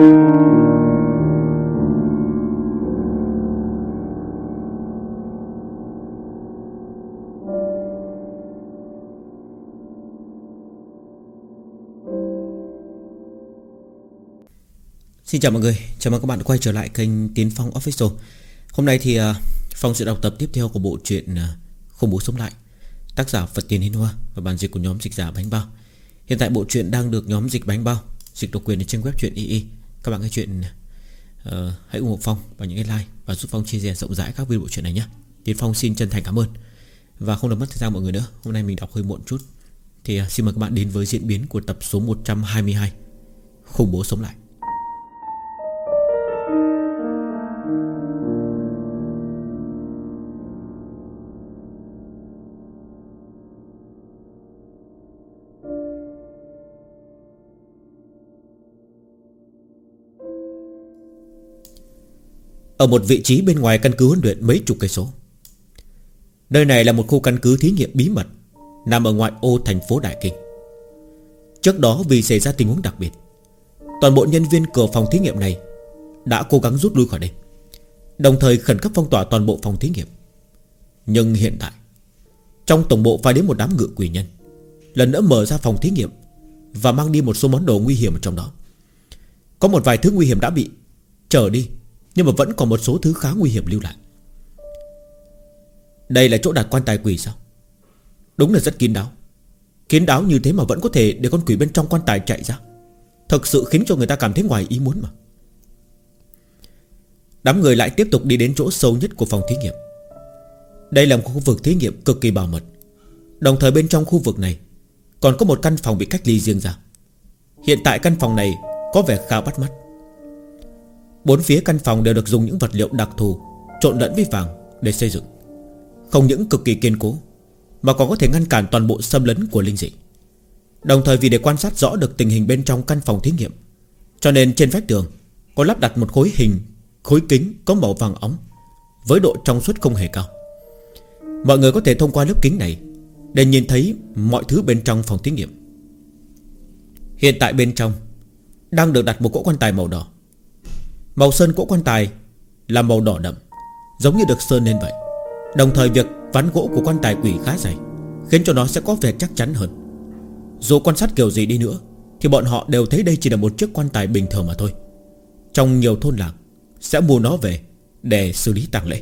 Xin chào mọi người, chào mừng các bạn đã quay trở lại kênh Tiến Phong Official. Hôm nay thì Phong sẽ đọc tập tiếp theo của bộ truyện Khủng Bố Sống Lại, tác giả Phật Tiền Hiên Hoa và bản dịch của nhóm dịch giả Bánh Bao. Hiện tại bộ truyện đang được nhóm dịch Bánh Bao dịch độc quyền trên web truyện II. Các bạn nghe chuyện hãy ủng hộ Phong bằng những cái like và giúp Phong chia sẻ rộng rãi các video bộ truyện này nhé. Tiến Phong xin chân thành cảm ơn. Và không làm mất thời gian mọi người nữa, hôm nay mình đọc hơi muộn chút thì xin mời các bạn đến với diễn biến của tập số 122 Khủng Bố Sống Lại. Ở một vị trí bên ngoài căn cứ huấn luyện mấy chục cây số. Nơi này là một khu căn cứ thí nghiệm bí mật nằm ở ngoại ô thành phố Đại Kinh. Trước đó vì xảy ra tình huống đặc biệt, toàn bộ nhân viên cửa phòng thí nghiệm này đã cố gắng rút lui khỏi đây, đồng thời khẩn cấp phong tỏa toàn bộ phòng thí nghiệm. Nhưng hiện tại trong tổng bộ phải đến một đám ngự quỷ nhân lần nữa mở ra phòng thí nghiệm và mang đi một số món đồ nguy hiểm ở trong đó. Có một vài thứ nguy hiểm đã bị trở đi, nhưng mà vẫn còn một số thứ khá nguy hiểm lưu lại. Đây là chỗ đặt quan tài quỷ sao? Đúng là rất kín đáo. Kín đáo như thế mà vẫn có thể để con quỷ bên trong quan tài chạy ra, thực sự khiến cho người ta cảm thấy ngoài ý muốn mà. Đám người lại tiếp tục đi đến chỗ sâu nhất của phòng thí nghiệm. Đây là một khu vực thí nghiệm cực kỳ bảo mật. Đồng thời bên trong khu vực này còn có một căn phòng bị cách ly riêng ra. Hiện tại căn phòng này có vẻ khá bắt mắt. Bốn phía căn phòng đều được dùng những vật liệu đặc thù trộn lẫn với vàng để xây dựng. Không những cực kỳ kiên cố mà còn có thể ngăn cản toàn bộ xâm lấn của linh dị. Đồng thời vì để quan sát rõ được tình hình bên trong căn phòng thí nghiệm, cho nên trên vách tường có lắp đặt một khối kính có màu vàng óng với độ trong suốt không hề cao. Mọi người có thể thông qua lớp kính này để nhìn thấy mọi thứ bên trong phòng thí nghiệm. Hiện tại bên trong đang được đặt một cỗ quan tài màu đỏ. Màu sơn cỗ quan tài là màu đỏ đậm, giống như được sơn lên vậy. Đồng thời việc ván gỗ của quan tài quỷ khá dày, khiến cho nó sẽ có vẻ chắc chắn hơn. Dù quan sát kiểu gì đi nữa thì bọn họ đều thấy đây chỉ là một chiếc quan tài bình thường mà thôi. Trong nhiều thôn làng sẽ mua nó về để xử lý tang lễ.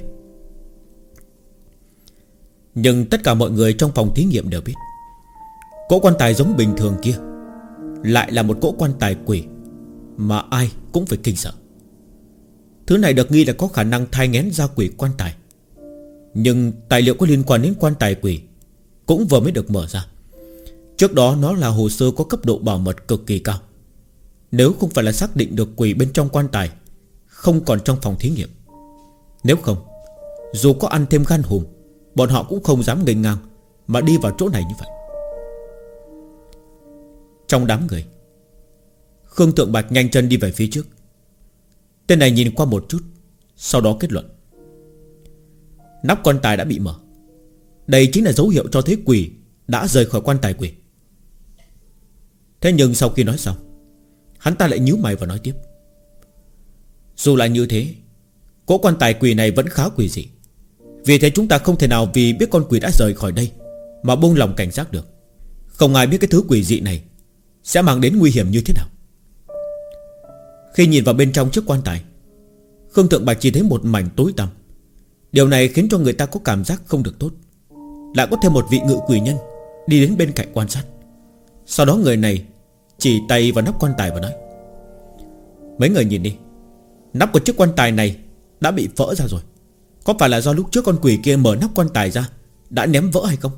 Nhưng tất cả mọi người trong phòng thí nghiệm đều biết, cỗ quan tài giống bình thường kia lại là một cỗ quan tài quỷ mà ai cũng phải kinh sợ. Thứ này được nghi là có khả năng thai nghén ra quỷ quan tài. Nhưng tài liệu có liên quan đến quan tài quỷ cũng vừa mới được mở ra. Trước đó nó là hồ sơ có cấp độ bảo mật cực kỳ cao. Nếu không phải là xác định được quỷ bên trong quan tài không còn trong phòng thí nghiệm, nếu không, dù có ăn thêm gan hùm, bọn họ cũng không dám nghênh ngang mà đi vào chỗ này như vậy. Trong đám người, Khương Thượng Bạch nhanh chân đi về phía trước. Tên này nhìn qua một chút, sau đó kết luận: nắp quan tài đã bị mở. Đây chính là dấu hiệu cho thấy quỷ đã rời khỏi quan tài quỷ. Thế nhưng sau khi nói xong, hắn ta lại nhíu mày và nói tiếp: dù là như thế, cỗ quan tài quỷ này vẫn khá quỷ dị. Vì thế chúng ta không thể nào vì biết con quỷ đã rời khỏi đây mà buông lòng cảnh giác được. Không ai biết cái thứ quỷ dị này sẽ mang đến nguy hiểm như thế nào. Khi nhìn vào bên trong chiếc quan tài, Khương Thượng Bạch chỉ thấy một mảnh tối tăm. Điều này khiến cho người ta có cảm giác không được tốt. Lại có thêm một vị ngự quỷ nhân đi đến bên cạnh quan sát. Sau đó người này chỉ tay vào nắp quan tài và nói: mấy người nhìn đi, nắp của chiếc quan tài này đã bị vỡ ra rồi. Có phải là do lúc trước con quỷ kia mở nắp quan tài ra đã ném vỡ hay không?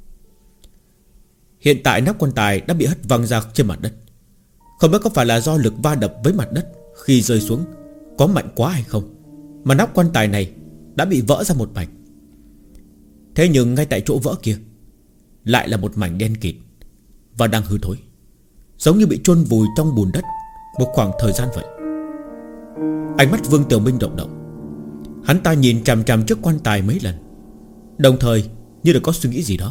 Hiện tại nắp quan tài đã bị hất văng ra trên mặt đất. Không biết có phải là do lực va đập với mặt đất khi rơi xuống có mạnh quá hay không, mà nắp quan tài này đã bị vỡ ra một mảnh. Thế nhưng ngay tại chỗ vỡ kia lại là một mảnh đen kịt và đang hư thối, giống như bị chôn vùi trong bùn đất một khoảng thời gian vậy. Ánh mắt Vương Tiểu Minh động động. Hắn ta nhìn chằm chằm trước quan tài mấy lần, đồng thời như được có suy nghĩ gì đó.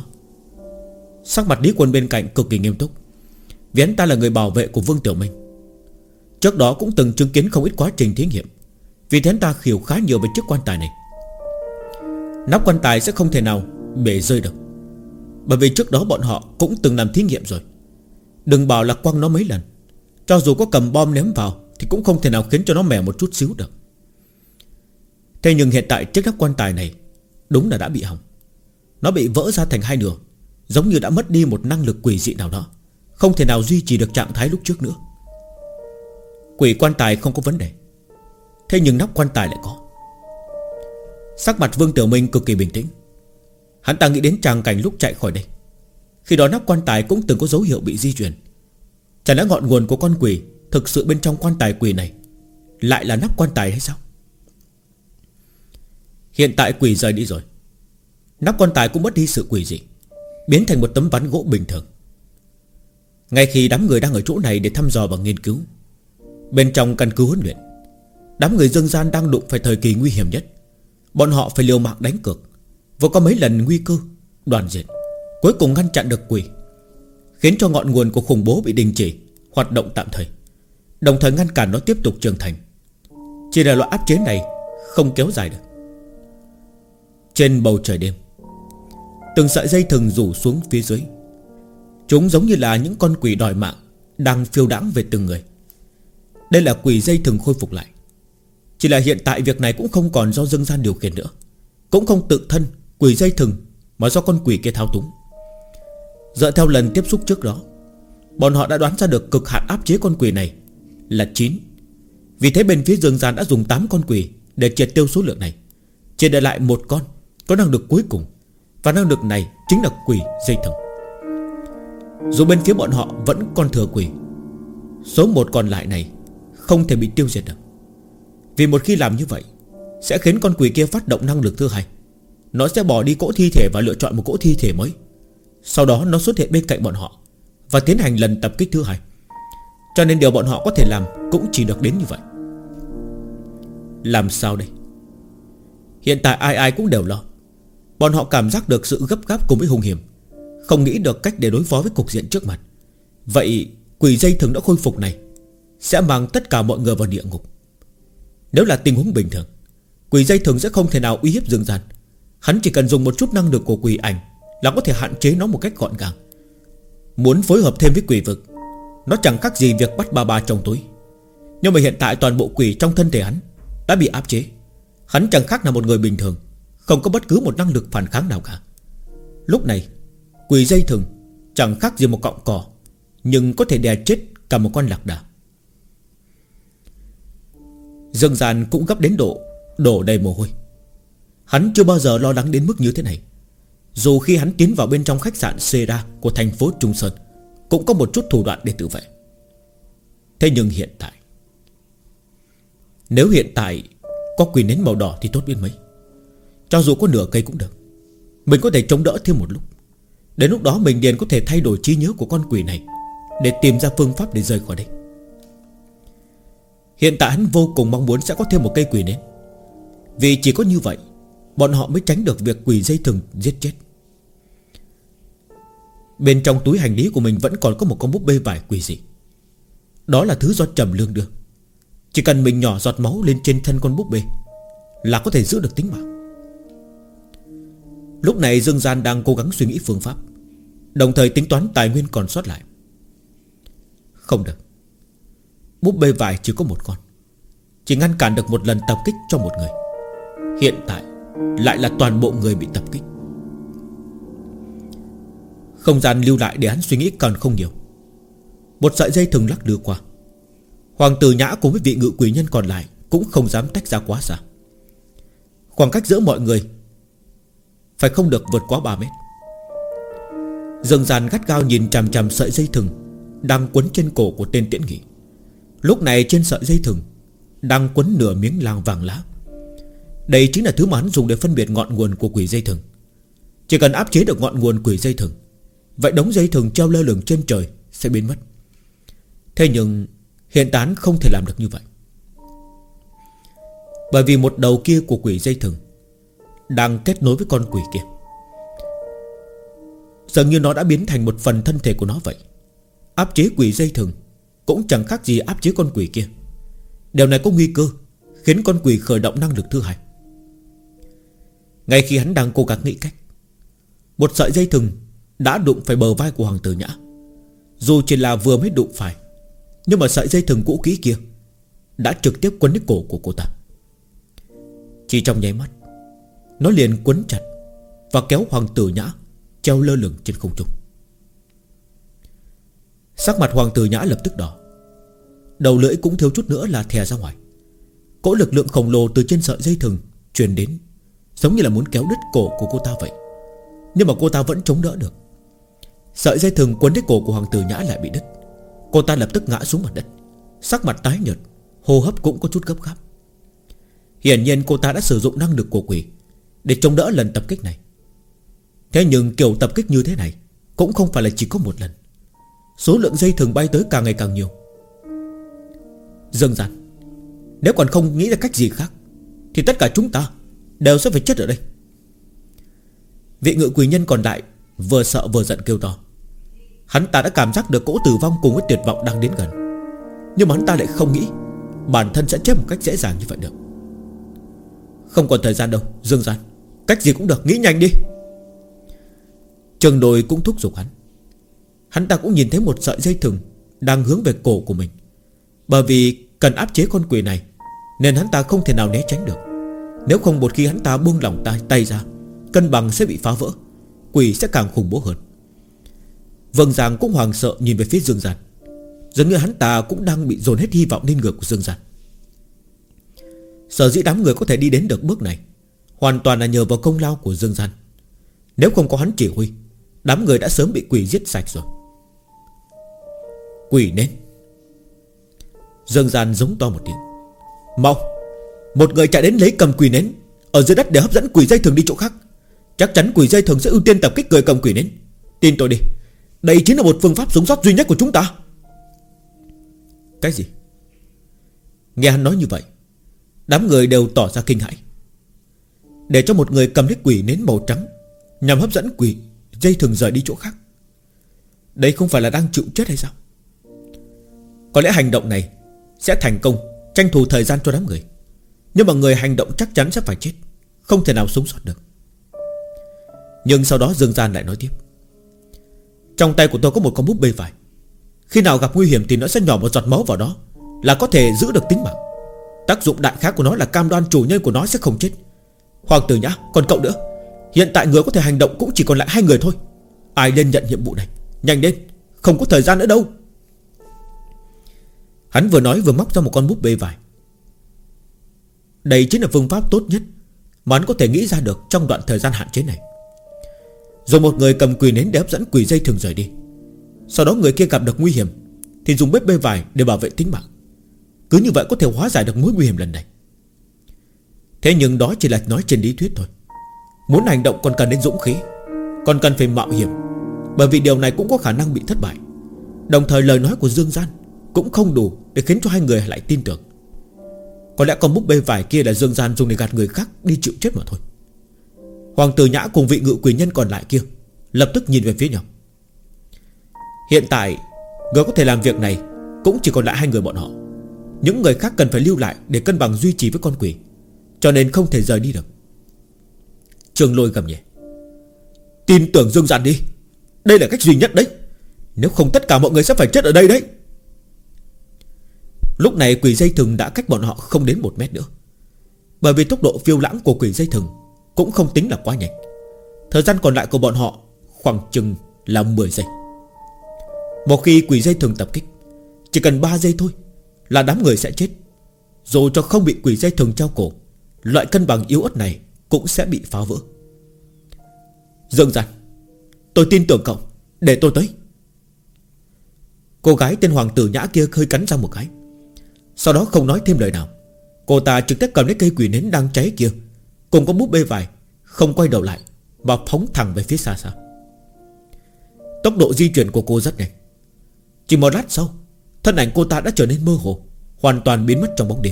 Sắc mặt Lý Quân bên cạnh cực kỳ nghiêm túc, vì hắn ta là người bảo vệ của Vương Tiểu Minh. Trước đó cũng từng chứng kiến không ít quá trình thí nghiệm, vì thế ta hiểu khá nhiều về chiếc quan tài này. Nắp quan tài sẽ không thể nào bể rơi được, bởi vì trước đó bọn họ cũng từng làm thí nghiệm rồi. Đừng bảo là quăng nó mấy lần, cho dù có cầm bom ném vào thì cũng không thể nào khiến cho nó mẻ một chút xíu được. Thế nhưng hiện tại chiếc nắp quan tài này đúng là đã bị hỏng. Nó bị vỡ ra thành hai nửa, giống như đã mất đi một năng lực quỷ dị nào đó, không thể nào duy trì được trạng thái lúc trước nữa. Quỷ quan tài không có vấn đề, thế nhưng nắp quan tài lại có. Sắc mặt Vương Tiểu Minh cực kỳ bình tĩnh. Hắn ta nghĩ đến tràng cảnh lúc chạy khỏi đây. Khi đó nắp quan tài cũng từng có dấu hiệu bị di chuyển. Chẳng lẽ ngọn nguồn của con quỷ thực sự bên trong quan tài quỷ này lại là nắp quan tài hay sao? Hiện tại quỷ rời đi rồi, nắp quan tài cũng mất đi sự quỷ dị, biến thành một tấm ván gỗ bình thường. Ngay khi đám người đang ở chỗ này để thăm dò và nghiên cứu, bên trong căn cứ huấn luyện, đám người dân gian đang đụng phải thời kỳ nguy hiểm nhất. Bọn họ phải liều mạng đánh cược, vừa có mấy lần nguy cơ đoàn diệt, cuối cùng ngăn chặn được quỷ, khiến cho ngọn nguồn của khủng bố bị đình chỉ hoạt động tạm thời, đồng thời ngăn cản nó tiếp tục trưởng thành. Chỉ là loại áp chế này không kéo dài được. Trên bầu trời đêm, từng sợi dây thừng rủ xuống phía dưới. Chúng giống như là những con quỷ đòi mạng đang phiêu đãng về từng người. Đây là quỷ dây thừng khôi phục lại. Chỉ là hiện tại việc này cũng không còn do dân gian điều khiển nữa, cũng không tự thân quỷ dây thừng, mà do con quỷ kia thao túng. Dựa theo lần tiếp xúc trước đó, bọn họ đã đoán ra được cực hạn áp chế con quỷ này là 9. Vì thế bên phía dân gian đã dùng 8 con quỷ để triệt tiêu số lượng này, chỉ để lại một con có năng lực cuối cùng, và năng lực này chính là quỷ dây thừng. Dù bên phía bọn họ vẫn còn thừa quỷ, số 1 còn lại này không thể bị tiêu diệt được. Vì một khi làm như vậy sẽ khiến con quỷ kia phát động năng lực thứ hai. Nó sẽ bỏ đi cỗ thi thể và lựa chọn một cỗ thi thể mới. Sau đó nó xuất hiện bên cạnh bọn họ và tiến hành lần tập kích thứ hai. Cho nên điều bọn họ có thể làm cũng chỉ được đến như vậy. Làm sao đây? Hiện tại ai ai cũng đều lo. Bọn họ cảm giác được sự gấp gáp cùng với hung hiểm, không nghĩ được cách để đối phó với cục diện trước mặt. Vậy quỷ dây thừng đã khôi phục này sẽ mang tất cả mọi người vào địa ngục. Nếu là tình huống bình thường, quỷ dây thừng sẽ không thể nào uy hiếp dương gian. Hắn chỉ cần dùng một chút năng lực của quỷ ảnh là có thể hạn chế nó một cách gọn gàng. Muốn phối hợp thêm với quỷ vực, nó chẳng khác gì việc bắt bà trong túi. Nhưng mà hiện tại toàn bộ quỷ trong thân thể hắn đã bị áp chế. Hắn chẳng khác là một người bình thường, không có bất cứ một năng lực phản kháng nào cả. Lúc này quỷ dây thừng chẳng khác gì một cọng cỏ, nhưng có thể đè chết cả một con lạc đà. Dương gian cũng gấp đến độ đổ đầy mồ hôi. Hắn chưa bao giờ lo lắng đến mức như thế này. Dù khi hắn tiến vào bên trong khách sạn Sera của thành phố Trung Sơn, cũng có một chút thủ đoạn để tự vệ. Thế nhưng hiện tại, nếu hiện tại có quỷ nến màu đỏ thì tốt biết mấy. Cho dù có nửa cây cũng được, mình có thể chống đỡ thêm một lúc. Đến lúc đó mình liền có thể thay đổi trí nhớ của con quỷ này, để tìm ra phương pháp để rời khỏi đây. Hiện tại hắn vô cùng mong muốn sẽ có thêm một cây quỷ nến, vì chỉ có như vậy bọn họ mới tránh được việc quỷ dây thừng giết chết. Bên trong túi hành lý của mình vẫn còn có một con búp bê vải quỷ dị. Đó là thứ do Trầm Lương đưa. Chỉ cần mình nhỏ giọt máu lên trên thân con búp bê là có thể giữ được tính mạng. Lúc này Dương Gian đang cố gắng suy nghĩ phương pháp, đồng thời tính toán tài nguyên còn sót lại. Không được, búp bê vải chỉ có một con, chỉ ngăn cản được một lần tập kích cho một người. Hiện tại lại là toàn bộ người bị tập kích. Không gian lưu lại để hắn suy nghĩ còn không nhiều. Một sợi dây thừng lắc đưa qua. Hoàng tử Nhã cùng với vị ngự quỷ nhân còn lại cũng không dám tách ra quá xa. Khoảng cách giữa mọi người phải không được vượt quá 3 mét. Dương Gian gắt gao nhìn chằm chằm sợi dây thừng đang quấn trên cổ của tên Tiễn Nghị. Lúc này trên sợi dây thừng đang quấn nửa miếng lang vàng lá. Đây chính là thứ mà hắn dùng để phân biệt ngọn nguồn của quỷ dây thừng. Chỉ cần áp chế được ngọn nguồn quỷ dây thừng, vậy đống dây thừng treo lơ lửng trên trời sẽ biến mất. Thế nhưng hiện tại không thể làm được như vậy, bởi vì một đầu kia của quỷ dây thừng đang kết nối với con quỷ kia. Dường như nó đã biến thành một phần thân thể của nó vậy. Áp chế quỷ dây thừng cũng chẳng khác gì áp chế con quỷ kia. Điều này có nguy cơ khiến con quỷ khởi động năng lực thứ hai. Ngay khi hắn đang cố gắng nghĩ cách, một sợi dây thừng đã đụng phải bờ vai của Hoàng Tử Nhã. Dù chỉ là vừa mới đụng phải, nhưng mà sợi dây thừng cũ kỹ kia đã trực tiếp quấn lấy cổ của cô ta. Chỉ trong nháy mắt, nó liền quấn chặt và kéo Hoàng Tử Nhã treo lơ lửng trên không trung. Sắc mặt Hoàng Tử Nhã lập tức đỏ, đầu lưỡi cũng thiếu chút nữa là thè ra ngoài. Cỗ lực lượng khổng lồ từ trên sợi dây thừng truyền đến, giống như là muốn kéo đứt cổ của cô ta vậy. Nhưng mà cô ta vẫn chống đỡ được. Sợi dây thừng quấn lấy cổ của Hoàng Tử Nhã lại bị đứt. Cô ta lập tức ngã xuống mặt đất, sắc mặt tái nhợt, hô hấp cũng có chút gấp gáp. Hiển nhiên cô ta đã sử dụng năng lực của quỷ để chống đỡ lần tập kích này. Thế nhưng kiểu tập kích như thế này cũng không phải là chỉ có một lần. Số lượng dây thừng bay tới càng ngày càng nhiều. Dương Gian, nếu còn không nghĩ ra cách gì khác thì tất cả chúng ta đều sẽ phải chết ở đây. Vị ngự quỷ nhân còn lại vừa sợ vừa giận kêu to. Hắn ta đã cảm giác được cỗ tử vong cùng với tuyệt vọng đang đến gần, nhưng mà hắn ta lại không nghĩ bản thân sẽ chết một cách dễ dàng như vậy được. Không còn thời gian đâu Dương Gian, cách gì cũng được, nghĩ nhanh đi. Trường Đồi cũng thúc giục hắn. Hắn ta cũng nhìn thấy một sợi dây thừng đang hướng về cổ của mình. Bởi vì cần áp chế con quỷ này nên hắn ta không thể nào né tránh được. Nếu không một khi hắn ta buông lỏng tay ra, cân bằng sẽ bị phá vỡ, quỷ sẽ càng khủng bố hơn. Vâng Giang cũng hoảng sợ nhìn về phía Dương Gian. Dường như hắn ta cũng đang bị dồn hết hy vọng lên người của Dương Gian. Sở dĩ đám người có thể đi đến được bước này hoàn toàn là nhờ vào công lao của Dương Gian. Nếu không có hắn chỉ huy, đám người đã sớm bị quỷ giết sạch rồi. Quỷ nến. Dương Gian giống to một tiếng. Mau, một người chạy đến lấy cầm quỷ nến ở dưới đất để hấp dẫn quỷ dây thừng đi chỗ khác. Chắc chắn quỷ dây thừng sẽ ưu tiên tập kích người cầm quỷ nến. Tin tôi đi, đây chính là một phương pháp sống sót duy nhất của chúng ta. Cái gì? Nghe hắn nói như vậy, đám người đều tỏ ra kinh hãi. Để cho một người cầm lấy quỷ nến màu trắng nhằm hấp dẫn quỷ dây thừng rời đi chỗ khác, đây không phải là đang chịu chết hay sao? Có lẽ hành động này sẽ thành công, tranh thủ thời gian cho đám người. Nhưng mà người hành động chắc chắn sẽ phải chết, không thể nào sống sót được. Nhưng sau đó Dương Gian lại nói tiếp. Trong tay của tôi có một con búp bê vải. Khi nào gặp nguy hiểm thì nó sẽ nhỏ một giọt máu vào đó, là có thể giữ được tính mạng. Tác dụng đại khái của nó là cam đoan chủ nhân của nó sẽ không chết. Hoàng Tử Nhã, còn cậu nữa. Hiện tại người có thể hành động cũng chỉ còn lại 2 người thôi. Ai lên nhận nhiệm vụ này, nhanh lên, không có thời gian nữa đâu. Hắn vừa nói vừa móc ra một con búp bê vải. Đây chính là phương pháp tốt nhất mà hắn có thể nghĩ ra được trong đoạn thời gian hạn chế này. Rồi một người cầm quỷ nến để hấp dẫn quỷ dây thừng rời đi. Sau đó người kia gặp được nguy hiểm thì dùng búp bê vải để bảo vệ tính mạng. Cứ như vậy có thể hóa giải được mối nguy hiểm lần này. Thế nhưng đó chỉ là nói trên lý thuyết thôi. Muốn hành động còn cần đến dũng khí, còn cần phải mạo hiểm. Bởi vì điều này cũng có khả năng bị thất bại. Đồng thời lời nói của Dương Gian cũng không đủ để khiến cho 2 người lại tin tưởng. Có lẽ con búp bê vải kia là Dương Gian dùng để gạt người khác đi chịu chết mà thôi. Hoàng Tử Nhã cùng vị ngự quỷ nhân còn lại kia lập tức nhìn về phía nhau. Hiện tại người có thể làm việc này cũng chỉ còn lại 2 người bọn họ. Những người khác cần phải lưu lại để cân bằng duy trì với con quỷ, cho nên không thể rời đi được. Trường Lôi gầm nhẹ. Tin tưởng Dương Gian đi, đây là cách duy nhất đấy. Nếu không tất cả mọi người sẽ phải chết ở đây đấy. Lúc này quỷ dây thừng đã cách bọn họ không đến 1 mét nữa. Bởi vì tốc độ phiêu lãng của quỷ dây thừng cũng không tính là quá nhanh. Thời gian còn lại của bọn họ khoảng chừng là 10 giây. Một khi quỷ dây thừng tập kích, chỉ cần 3 giây thôi là đám người sẽ chết. Dù cho không bị quỷ dây thừng treo cổ, loại cân bằng yếu ớt này cũng sẽ bị phá vỡ. Dương Gian, tôi tin tưởng cậu, để tôi tới. Cô gái tên Hoàng Tử Nhã kia hơi cắn răng một cái. Sau đó không nói thêm lời nào, cô ta trực tiếp cầm lấy cây quỷ nến đang cháy kia cùng có búp bê vải, không quay đầu lại mà phóng thẳng về phía xa xa. Tốc độ di chuyển của cô rất nhanh. Chỉ một lát sau, thân ảnh cô ta đã trở nên mơ hồ, hoàn toàn biến mất trong bóng đêm.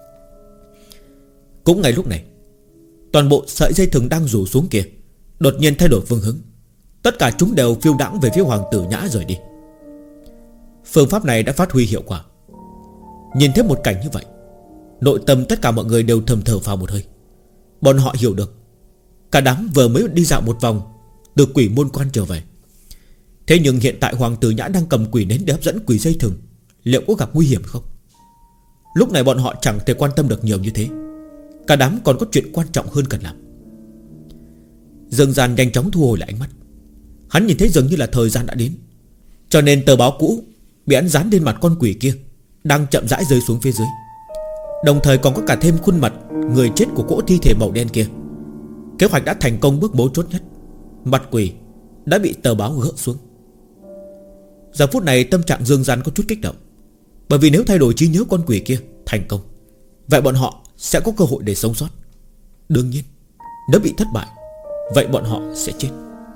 Cũng ngay lúc này, toàn bộ sợi dây thừng đang rủ xuống kia đột nhiên thay đổi phương hướng. Tất cả chúng đều phiêu đãng về phía Hoàng Tử Nhã rời đi. Phương pháp này đã phát huy hiệu quả. Nhìn thấy một cảnh như vậy, nội tâm tất cả mọi người đều thầm thở phào một hơi. Bọn họ hiểu được cả đám vừa mới đi dạo một vòng từ quỷ môn quan trở về. Thế nhưng hiện tại Hoàng Tử Nhã đang cầm quỷ nến để hấp dẫn quỷ dây thừng, liệu có gặp nguy hiểm không? Lúc này bọn họ chẳng thể quan tâm được nhiều như thế. Cả đám còn có chuyện quan trọng hơn cần làm. Dương Gian nhanh chóng thu hồi lại ánh mắt. Hắn nhìn thấy dường như là thời gian đã đến, cho nên tờ báo cũ bị hắn dán lên mặt con quỷ kia đang chậm rãi rơi xuống phía dưới. Đồng thời còn có cả thêm khuôn mặt người chết của cỗ thi thể màu đen kia. Kế hoạch đã thành công bước mấu chốt nhất. Mặt quỷ đã bị tờ báo gỡ xuống. Giờ phút này tâm trạng Dương Gian có chút kích động, bởi vì nếu thay đổi trí nhớ con quỷ kia thành công, vậy bọn họ sẽ có cơ hội để sống sót. Đương nhiên nếu bị thất bại, vậy bọn họ sẽ chết.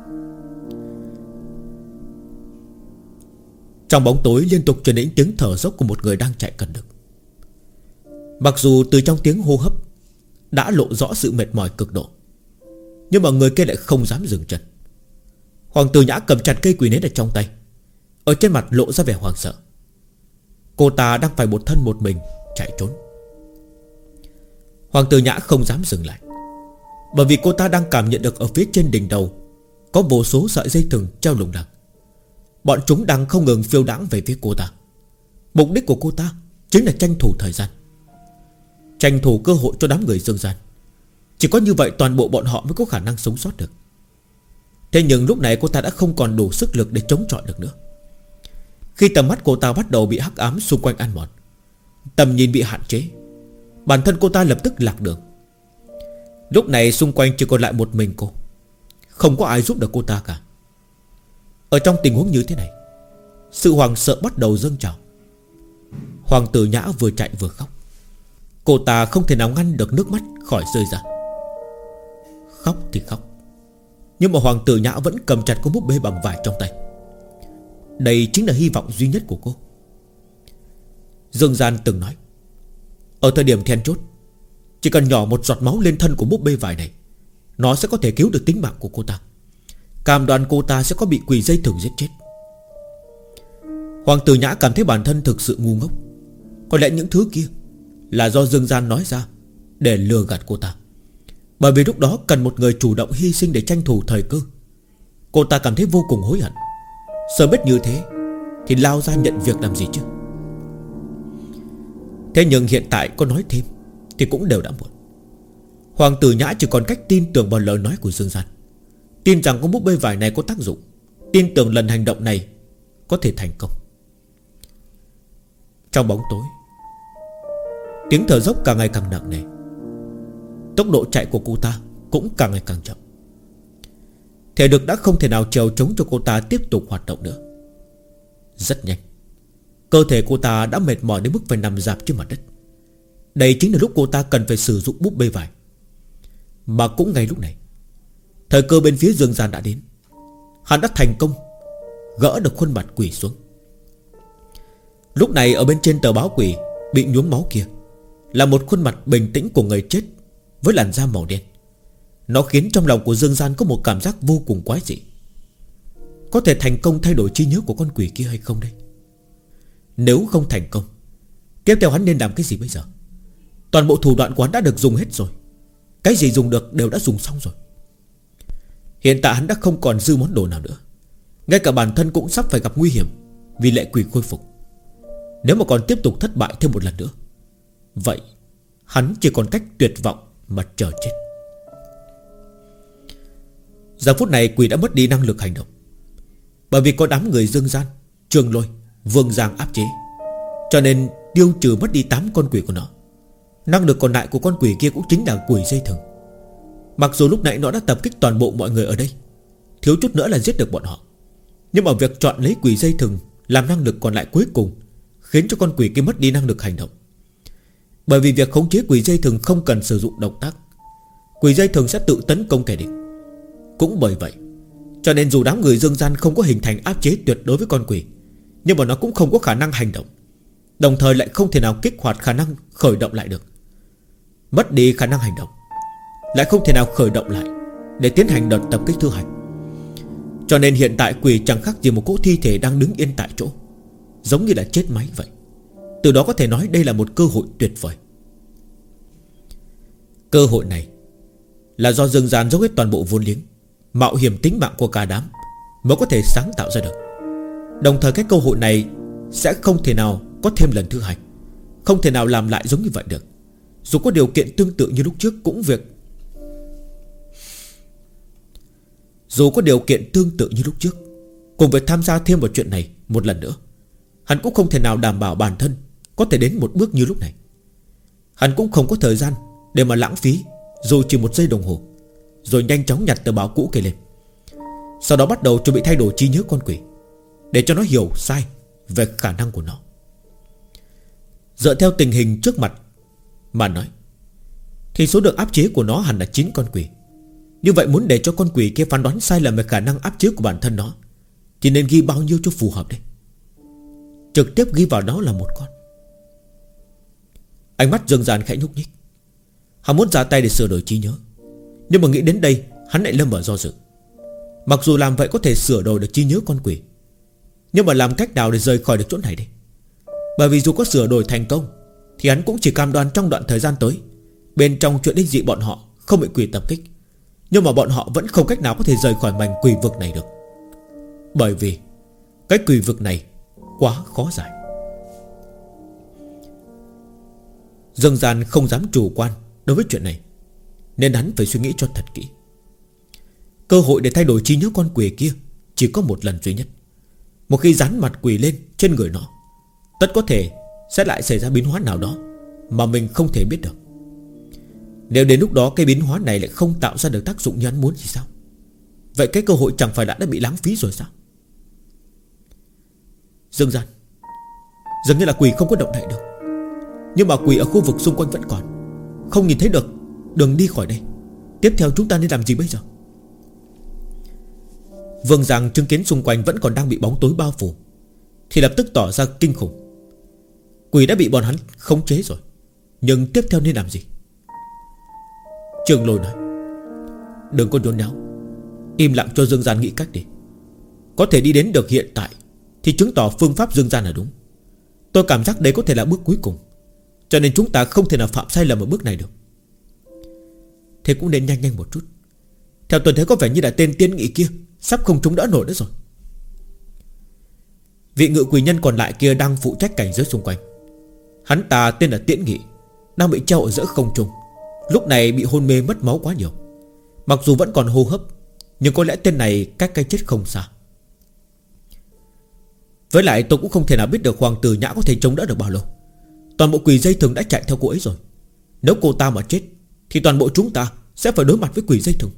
Trong bóng tối liên tục truyền đến tiếng thở dốc của một người đang chạy cần được. Mặc dù từ trong tiếng hô hấp đã lộ rõ sự mệt mỏi cực độ, nhưng mà người kia lại không dám dừng chân. Hoàng Tử Nhã cầm chặt cây quỷ nến ở trong tay, ở trên mặt lộ ra vẻ hoảng sợ. Cô ta đang phải một thân một mình chạy trốn. Hoàng Tử Nhã không dám dừng lại, bởi vì cô ta đang cảm nhận được ở phía trên đỉnh đầu có vô số sợi dây thừng treo lủng lẳng. Bọn chúng đang không ngừng phiêu đãng về phía cô ta. Mục đích của cô ta chính là tranh thủ thời gian, tranh thủ cơ hội cho đám người Dương Gian. Chỉ có như vậy toàn bộ bọn họ mới có khả năng sống sót được. Thế nhưng lúc này cô ta đã không còn đủ sức lực để chống chọi được nữa. Khi tầm mắt cô ta bắt đầu bị hắc ám xung quanh ăn mòn, tầm nhìn bị hạn chế, bản thân cô ta lập tức lạc đường. Lúc này xung quanh chỉ còn lại một mình cô, không có ai giúp được cô ta cả. Ở trong tình huống như thế này, sự hoảng sợ bắt đầu dâng trào. Hoàng Tử Nhã vừa chạy vừa khóc. Cô ta không thể nào ngăn được nước mắt khỏi rơi ra. Khóc thì khóc, nhưng mà Hoàng Tử Nhã vẫn cầm chặt con búp bê bằng vải trong tay. Đây chính là hy vọng duy nhất của cô. Dương Gian từng nói, ở thời điểm then chốt, chỉ cần nhỏ một giọt máu lên thân của búp bê vải này, nó sẽ có thể cứu được tính mạng của cô ta. Cam đoan cô ta sẽ có bị quỷ dây thừng giết chết. Hoàng Tử Nhã cảm thấy bản thân thực sự ngu ngốc. Có lẽ những thứ kia là do Dương Gian nói ra để lừa gạt cô ta, bởi vì lúc đó cần một người chủ động hy sinh để tranh thủ thời cơ. Cô ta cảm thấy vô cùng hối hận. Sớm biết như thế thì lao ra nhận việc làm gì chứ. Thế nhưng hiện tại có nói thêm thì cũng đều đã muộn. Hoàng Tử Nhã chỉ còn cách tin tưởng vào lời nói của Dương Gian, tin rằng con búp bê vải này có tác dụng, tin tưởng lần hành động này có thể thành công. Trong bóng tối, tiếng thở dốc càng ngày càng nặng nề. Tốc độ chạy của cô ta cũng càng ngày càng chậm. Thể lực đã không thể nào trèo chống cho cô ta tiếp tục hoạt động nữa. Rất nhanh, cơ thể cô ta đã mệt mỏi đến mức phải nằm rạp trên mặt đất. Đây chính là lúc cô ta cần phải sử dụng búp bê vải. Mà cũng ngay lúc này, thời cơ bên phía Dương Gian đã đến. Hắn đã thành công gỡ được khuôn mặt quỷ xuống. Lúc này ở bên trên tờ báo quỷ bị nhuốm máu kia là một khuôn mặt bình tĩnh của người chết với làn da màu đen. Nó khiến trong lòng của Dương Gian có một cảm giác vô cùng quái dị. Có thể thành công thay đổi trí nhớ của con quỷ kia hay không đây? Nếu không thành công, tiếp theo hắn nên làm cái gì bây giờ? Toàn bộ thủ đoạn của hắn đã được dùng hết rồi. Cái gì dùng được đều đã dùng xong rồi. Hiện tại hắn đã không còn dư món đồ nào nữa. Ngay cả bản thân cũng sắp phải gặp nguy hiểm vì lệ quỷ khôi phục. Nếu mà còn tiếp tục thất bại thêm một lần nữa, vậy hắn chỉ còn cách tuyệt vọng mà chờ chết. Giờ phút này quỷ đã mất đi năng lực hành động, bởi vì có đám người Dương Gian, Trường Lôi, Vương Giang áp chế, cho nên tiêu trừ mất đi 8 con quỷ của nó. Năng lực còn lại của con quỷ kia cũng chính là quỷ dây thừng. Mặc dù lúc nãy nó đã tập kích toàn bộ mọi người ở đây, thiếu chút nữa là giết được bọn họ, nhưng mà việc chọn lấy quỷ dây thừng làm năng lực còn lại cuối cùng khiến cho con quỷ kia mất đi năng lực hành động. Bởi vì việc khống chế quỷ dây thừng không cần sử dụng động tác, quỷ dây thừng sẽ tự tấn công kẻ địch. Cũng bởi vậy, cho nên dù đám người Dương Gian không có hình thành áp chế tuyệt đối với con quỷ, nhưng mà nó cũng không có khả năng hành động, đồng thời lại không thể nào kích hoạt khả năng khởi động lại được. Mất đi khả năng hành động, lại không thể nào khởi động lại để tiến hành đợt tập kích thứ hai. Cho nên hiện tại quỷ chẳng khác gì một cỗ thi thể đang đứng yên tại chỗ. giống như là chết máy vậy. Từ đó có thể nói đây là một cơ hội tuyệt vời. Cơ hội này là do Dương Gian dốc hết toàn bộ vốn liếng, mạo hiểm tính mạng của cả đám mới có thể sáng tạo ra được. Đồng thời cái cơ hội này sẽ không thể nào có thêm lần thứ hai, không thể nào làm lại giống như vậy được. Dù có điều kiện tương tự như lúc trước cùng với tham gia thêm vào chuyện này một lần nữa, hắn cũng không thể nào đảm bảo bản thân có thể đến một bước như lúc này. Hắn cũng không có thời gian để mà lãng phí dù chỉ 1 giây đồng hồ, rồi nhanh chóng nhặt tờ báo cũ kê lên. Sau đó bắt đầu chuẩn bị thay đổi trí nhớ con quỷ, để cho nó hiểu sai về khả năng của nó. Dựa theo tình hình trước mặt mà nói, thì số lượng áp chế của nó hẳn là 9 con quỷ. Như vậy muốn để cho con quỷ kia phán đoán sai lầm về khả năng áp chế của bản thân nó, thì nên ghi bao nhiêu cho phù hợp đây? Trực tiếp ghi vào đó là 1 con. Ánh mắt Dương Gian khẽ nhúc nhích. Hắn muốn ra tay để sửa đổi trí nhớ, nhưng mà nghĩ đến đây hắn lại lâm vào do dự. Mặc dù làm vậy có thể sửa đổi được trí nhớ con quỷ, nhưng mà làm cách nào để rời khỏi được chỗ này đây? Bởi vì dù có sửa đổi thành công, thì hắn cũng chỉ cam đoan trong đoạn thời gian tới, bên trong chuyện đích dị bọn họ không bị quỷ tập kích, nhưng mà bọn họ vẫn không cách nào có thể rời khỏi mảnh quỷ vực này được. Bởi vì cái quỷ vực này quá khó giải. Dương Gian không dám chủ quan đối với chuyện này, nên hắn phải suy nghĩ cho thật kỹ. Cơ hội để thay đổi trí nhớ con quỷ kia chỉ có 1 lần duy nhất. Một khi dán mặt quỷ lên trên người nó, tất có thể sẽ lại xảy ra biến hóa nào đó mà mình không thể biết được. Nếu đến lúc đó cái biến hóa này lại không tạo ra được tác dụng như hắn muốn thì sao? Vậy cái cơ hội chẳng phải đã bị lãng phí rồi sao? Dương Gian, dường như là quỷ không có động đậy được, nhưng mà quỷ ở khu vực xung quanh vẫn còn, không nhìn thấy được đường đi khỏi đây. Tiếp theo chúng ta nên làm gì bây giờ? Vương Giang chứng kiến xung quanh vẫn còn đang bị bóng tối bao phủ, thì lập tức tỏ ra kinh khủng. Quỷ đã bị bọn hắn khống chế rồi, nhưng tiếp theo nên làm gì? Trường Lôi nói: đừng có nhốn nháo, im lặng cho Dương Gian nghĩ cách đi. Có thể đi đến được hiện tại thì chứng tỏ phương pháp Dương Gian là đúng. Tôi cảm giác đây có thể là bước cuối cùng, cho nên chúng ta không thể nào phạm sai lầm ở bước này được. Thế cũng nên nhanh nhanh một chút. Theo tôi thấy có vẻ như là tên tiên nghị kia sắp không chống đỡ nổi nữa rồi. Vị ngự quỷ nhân còn lại kia đang phụ trách cảnh giới xung quanh. Hắn ta tên là Tiễn Nghị, đang bị treo ở giữa không trung. Lúc này bị hôn mê mất máu quá nhiều. Mặc dù vẫn còn hô hấp, nhưng có lẽ tên này cách cái chết không xa. Với lại tôi cũng không thể nào biết được Hoàng tử Nhã có thể chống đỡ được bao lâu. Toàn bộ quỷ dây thừng đã chạy theo cô ấy rồi. Nếu cô ta mà chết, thì toàn bộ chúng ta sẽ phải đối mặt với quỷ dây thừng.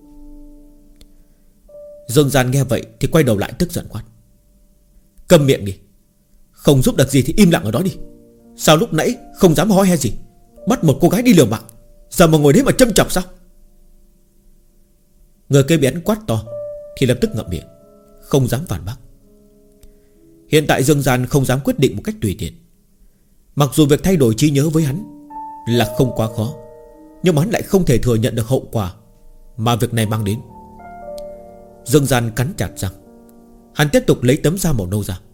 Dương Gian nghe vậy thì quay đầu lại tức giận quát: câm miệng đi. Không giúp được gì thì im lặng ở đó đi. Sao lúc nãy không dám hó he gì? Bắt một cô gái đi liều mạng, giờ mà ngồi đấy mà châm chọc sao? Người kia bị hắn quát to thì lập tức ngậm miệng, không dám phản bác. Hiện tại Dương Gian không dám quyết định một cách tùy tiện. Mặc dù việc thay đổi trí nhớ với hắn là không quá khó, nhưng mà hắn lại không thể thừa nhận được hậu quả mà việc này mang đến. Dương Gian cắn chặt răng. Hắn tiếp tục lấy tấm da màu nâu ra.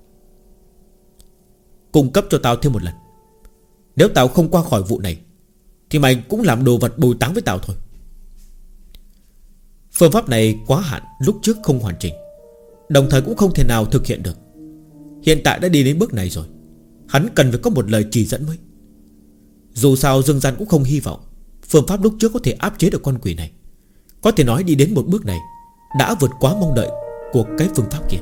Cung cấp cho tao thêm một lần. Nếu tao không qua khỏi vụ này thì mày cũng làm đồ vật bồi táng với tao thôi. Phương pháp này quá hạn lúc trước không hoàn chỉnh, đồng thời cũng không thể nào thực hiện được. Hiện tại đã đi đến bước này rồi, hắn cần phải có một lời chỉ dẫn mới. Dù sao Dương Gian cũng không hy vọng phương pháp lúc trước có thể áp chế được con quỷ này. Có thể nói đi đến một bước này đã vượt quá mong đợi của cái phương pháp kia.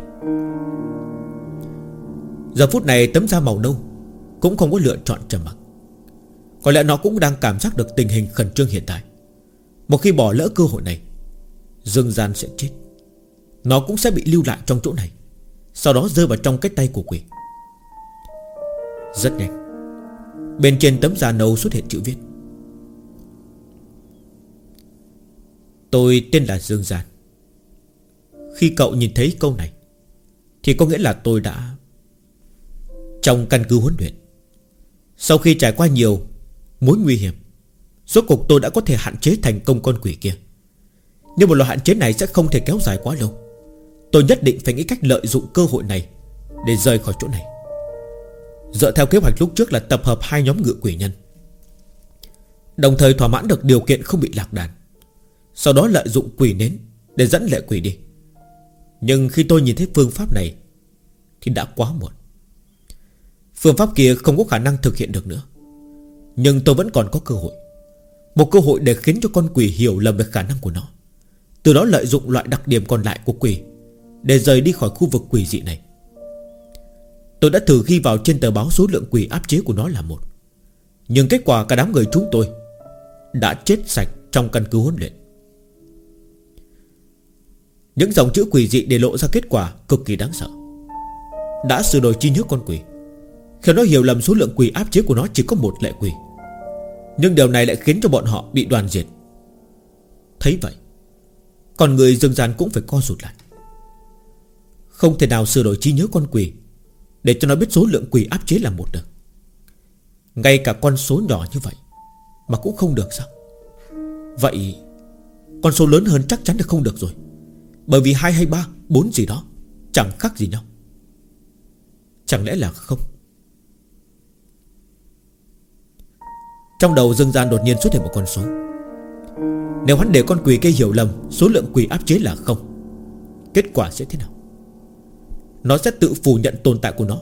Giờ phút này tấm da màu nâu cũng không có lựa chọn trầm mặc. Có lẽ nó cũng đang cảm giác được tình hình khẩn trương hiện tại. Một khi bỏ lỡ cơ hội này, Dương Gian sẽ chết. Nó cũng sẽ bị lưu lại trong chỗ này, sau đó rơi vào trong cái tay của quỷ. Rất nhanh, bên trên tấm da nâu xuất hiện chữ viết: tôi tên là Dương Gian. Khi cậu nhìn thấy câu này thì có nghĩa là tôi đã trong căn cứ huấn luyện. Sau khi trải qua nhiều mối nguy hiểm, rốt cuộc tôi đã có thể hạn chế thành công con quỷ kia. Nhưng một loại hạn chế này sẽ không thể kéo dài quá lâu. Tôi nhất định phải nghĩ cách lợi dụng cơ hội này để rời khỏi chỗ này. Dựa theo kế hoạch lúc trước là tập hợp 2 nhóm ngự quỷ nhân, đồng thời thỏa mãn được điều kiện không bị lạc đàn, sau đó lợi dụng quỷ nến để dẫn lệ quỷ đi. Nhưng khi tôi nhìn thấy phương pháp này thì đã quá muộn. Phương pháp kia không có khả năng thực hiện được nữa. Nhưng tôi vẫn còn có cơ hội, một cơ hội để khiến cho con quỷ hiểu lầm về khả năng của nó, từ đó lợi dụng loại đặc điểm còn lại của quỷ để rời đi khỏi khu vực quỷ dị này. Tôi đã thử ghi vào trên tờ báo số lượng quỷ áp chế của nó là 1, nhưng kết quả cả đám người chúng tôi đã chết sạch trong căn cứ huấn luyện. Những dòng chữ quỷ dị để lộ ra kết quả cực kỳ đáng sợ. Đã sửa đổi trí nhớ con quỷ, khiến nó hiểu lầm số lượng quỷ áp chế của nó chỉ có 1 lệ quỷ. Nhưng điều này lại khiến cho bọn họ bị đoàn diệt. Thấy vậy, còn người Dương Gian cũng phải co rụt lại. Không thể nào sửa đổi trí nhớ con quỷ để cho nó biết số lượng quỷ áp chế là 1 được. Ngay cả con số nhỏ như vậy mà cũng không được sao? Vậy con số lớn hơn chắc chắn là không được rồi, bởi vì 2 hay 3, 4 gì đó chẳng khác gì nhau. Chẳng lẽ là không? Trong đầu Dương Gian đột nhiên xuất hiện một con số. Nếu hắn để con quỷ kia hiểu lầm số lượng quỷ áp chế là 0, kết quả sẽ thế nào? Nó sẽ tự phủ nhận tồn tại của nó.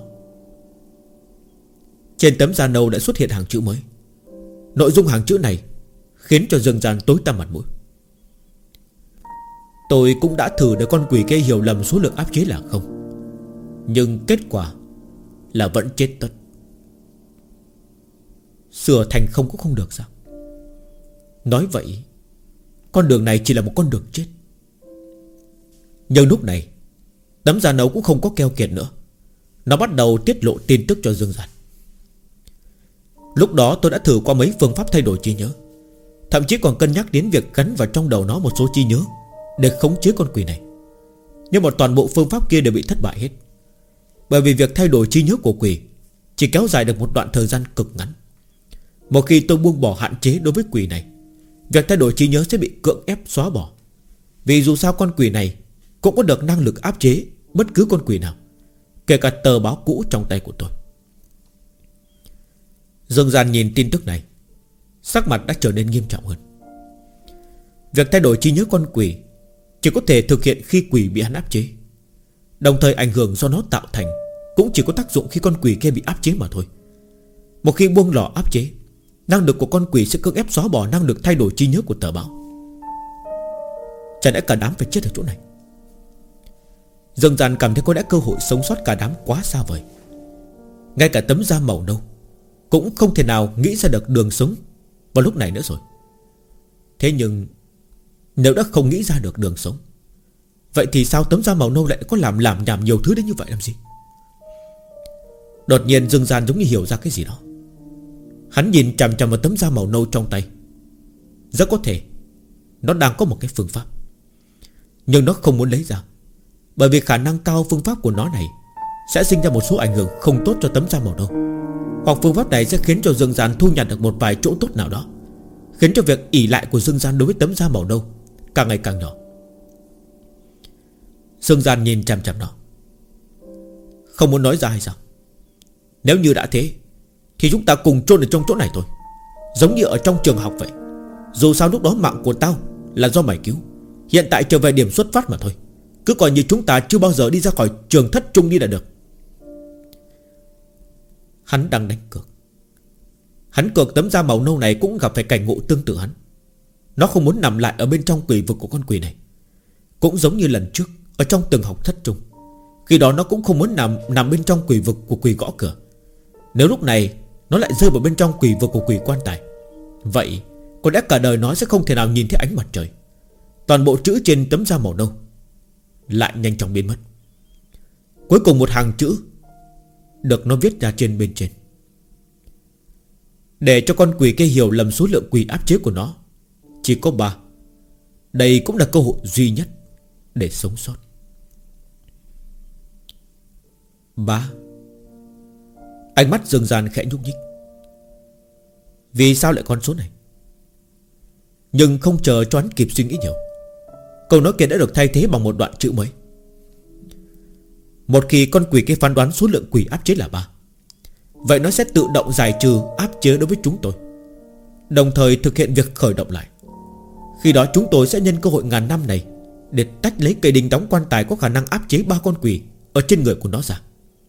Trên tấm da nâu đã xuất hiện hàng chữ mới. Nội dung hàng chữ này khiến cho Dương Gian tối tăm mặt mũi. Tôi cũng đã thử để con quỷ kia hiểu lầm số lượng áp chế là 0, nhưng kết quả là vẫn chết tất. Sửa thành 0 cũng không được sao? Nói vậy con đường này chỉ là một con đường chết. Nhưng lúc này tấm da nâu cũng không có keo kiệt nữa. Nó bắt đầu tiết lộ tin tức cho Dương Gian. Lúc đó tôi đã thử qua mấy phương pháp thay đổi trí nhớ, thậm chí còn cân nhắc đến việc gắn vào trong đầu nó một số trí nhớ để khống chế con quỷ này. Nhưng mà toàn bộ phương pháp kia đều bị thất bại hết. Bởi vì việc thay đổi trí nhớ của quỷ chỉ kéo dài được một đoạn thời gian cực ngắn. Một khi tôi buông bỏ hạn chế đối với quỷ này, việc thay đổi trí nhớ sẽ bị cưỡng ép xóa bỏ. Vì dù sao con quỷ này cũng có được năng lực áp chế bất cứ con quỷ nào, kể cả tờ báo cũ trong tay của tôi. Dương Gian nhìn tin tức này, sắc mặt đã trở nên nghiêm trọng hơn. Việc thay đổi trí nhớ con quỷ chỉ có thể thực hiện khi quỷ bị hắn áp chế, đồng thời ảnh hưởng do nó tạo thành cũng chỉ có tác dụng khi con quỷ kia bị áp chế mà thôi. Một khi buông lỏng áp chế, năng lực của con quỷ sẽ cưỡng ép xóa bỏ năng lực thay đổi trí nhớ của tờ báo. Chẳng lẽ cả đám phải chết ở chỗ này? Dương Gian cảm thấy có lẽ cơ hội sống sót cả đám quá xa vời. Ngay cả tấm da màu nâu cũng không thể nào nghĩ ra được đường sống vào lúc này nữa rồi. Thế nhưng nếu đã không nghĩ ra được đường sống, vậy thì sao tấm da màu nâu lại có làm nhảm nhiều thứ đến như vậy làm gì? Đột nhiên Dương Gian giống như hiểu ra cái gì đó. Hắn nhìn chằm chằm vào tấm da màu nâu trong tay. Rất có thể nó đang có một cái phương pháp, nhưng nó không muốn lấy ra, bởi vì khả năng cao phương pháp của nó này sẽ sinh ra một số ảnh hưởng không tốt cho tấm da màu nâu. Hoặc phương pháp này sẽ khiến cho Dương Gian thu nhặt được một vài chỗ tốt nào đó, khiến cho việc ỷ lại của Dương Gian đối với tấm da màu nâu càng ngày càng nhỏ. Dương Gian nhìn chằm chằm nó, không muốn nói ra hay sao? Nếu như đã thế thì chúng ta cùng chôn ở trong chỗ này thôi, giống như ở trong trường học vậy. Dù sao lúc đó mạng của tao là do mày cứu, hiện tại trở về điểm xuất phát mà thôi. Cứ coi như chúng ta chưa bao giờ đi ra khỏi trường thất trung đi là được. Hắn đang đánh cược. Hắn cược tấm da màu nâu này cũng gặp phải cảnh ngộ tương tự hắn. Nó không muốn nằm lại ở bên trong quỷ vực của con quỷ này, cũng giống như lần trước ở trong từng học thất trung. Khi đó nó cũng không muốn nằm bên trong quỷ vực của quỷ gõ cửa. Nếu lúc này nó lại rơi vào bên trong quỷ vực của quỷ quan tài, vậy có lẽ cả đời nó sẽ không thể nào nhìn thấy ánh mặt trời. Toàn bộ chữ trên tấm da màu nâu lại nhanh chóng biến mất. Cuối cùng một hàng chữ được nó viết ra trên bên trên: để cho con quỷ kia hiểu lầm số lượng quỷ áp chế của nó chỉ có 3. Đây cũng là cơ hội duy nhất để sống sót. 3. Ánh mắt Dương Gian khẽ nhúc nhích. Vì sao lại con số này? Nhưng không chờ cho hắn kịp suy nghĩ nhiều, câu nói kia đã được thay thế bằng một đoạn chữ mới. Một khi con quỷ kia phán đoán số lượng quỷ áp chế là 3, vậy nó sẽ tự động giải trừ áp chế đối với chúng tôi, đồng thời thực hiện việc khởi động lại. Khi đó chúng tôi sẽ nhân cơ hội ngàn năm này để tách lấy cây đinh đóng quan tài có khả năng áp chế 3 con quỷ ở trên người của nó ra.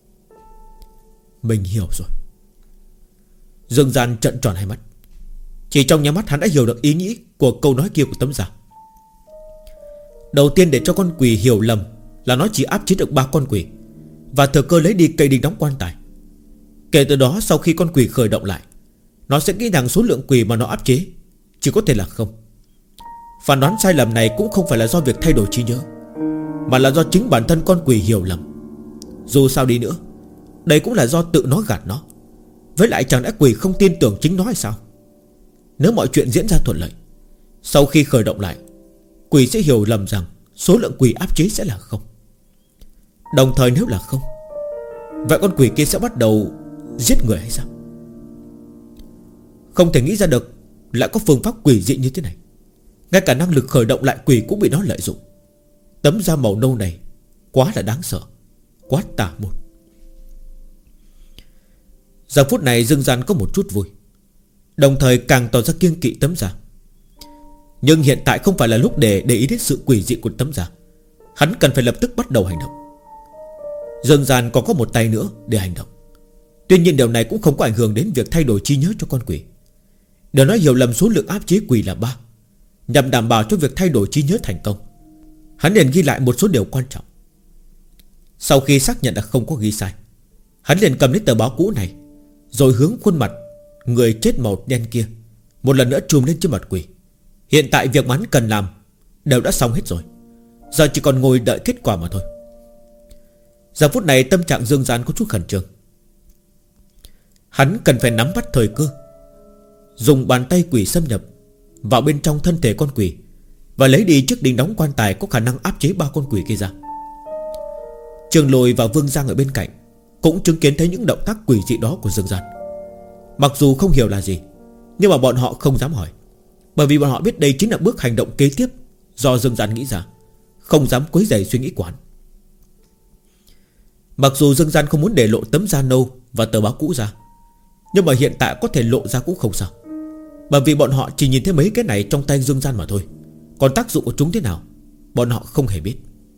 Mình hiểu rồi. Dương Gian trợn tròn hai mắt. Chỉ trong nháy mắt hắn đã hiểu được ý nghĩ của câu nói kia của Tấm Gia. Đầu tiên để cho con quỷ hiểu lầm là nó chỉ áp chế được 3 con quỷ, và thừa cơ lấy đi cây đinh đóng quan tài. Kể từ đó sau khi con quỷ khởi động lại, nó sẽ nghĩ rằng số lượng quỷ mà nó áp chế chỉ có thể là không. Phán đoán sai lầm này cũng không phải là do việc thay đổi trí nhớ, mà là do chính bản thân con quỷ hiểu lầm. Dù sao đi nữa, đây cũng là do tự nó gạt nó. Với lại chẳng lẽ quỷ không tin tưởng chính nó hay sao? Nếu mọi chuyện diễn ra thuận lợi, sau khi khởi động lại, quỷ sẽ hiểu lầm rằng số lượng quỷ áp chế sẽ là không. Đồng thời nếu là không, vậy con quỷ kia sẽ bắt đầu giết người hay sao? Không thể nghĩ ra được lại có phương pháp quỷ dị như thế này. Ngay cả năng lực khởi động lại quỷ cũng bị nó lợi dụng. Tấm da màu nâu này quá là đáng sợ, quá tà môn. Giờ phút này Dương Gian có một chút vui, đồng thời càng tỏ ra kiêng kỵ Tấm Da. Nhưng hiện tại không phải là lúc để ý đến sự quỷ dị của Tấm Da. Hắn cần phải lập tức bắt đầu hành động. Dương Gian còn có một tay nữa để hành động. Tuy nhiên điều này cũng không có ảnh hưởng đến việc thay đổi trí nhớ cho con quỷ. Điều nói hiểu lầm số lượng áp chế quỷ là 3, nhằm đảm bảo cho việc thay đổi trí nhớ thành công. Hắn liền ghi lại một số điều quan trọng. Sau khi xác nhận là không có ghi sai, hắn liền cầm lấy tờ báo cũ này, rồi hướng khuôn mặt người chết màu đen kia một lần nữa trùm lên trên mặt quỷ. Hiện tại việc mà hắn cần làm đều đã xong hết rồi, giờ chỉ còn ngồi đợi kết quả mà thôi. Giờ phút này tâm trạng Dương Gian có chút khẩn trương. Hắn cần phải nắm bắt thời cơ, dùng bàn tay quỷ xâm nhập vào bên trong thân thể con quỷ và lấy đi chiếc đinh đóng quan tài có khả năng áp chế 3 con quỷ kia ra. Trường Lôi và Vương Giang ở bên cạnh cũng chứng kiến thấy những động tác quỷ dị đó của Dương Gian. Mặc dù không hiểu là gì, nhưng mà bọn họ không dám hỏi, bởi vì bọn họ biết đây chính là bước hành động kế tiếp do Dương Gian nghĩ ra, không dám quấy rầy suy nghĩ của hắn. Mặc dù Dương Gian không muốn để lộ tấm da nâu và tờ báo cũ ra, nhưng mà hiện tại có thể lộ ra cũng không sao, bởi vì bọn họ chỉ nhìn thấy mấy cái này trong tay Dương Gian mà thôi. Còn tác dụng của chúng thế nào, bọn họ không hề biết.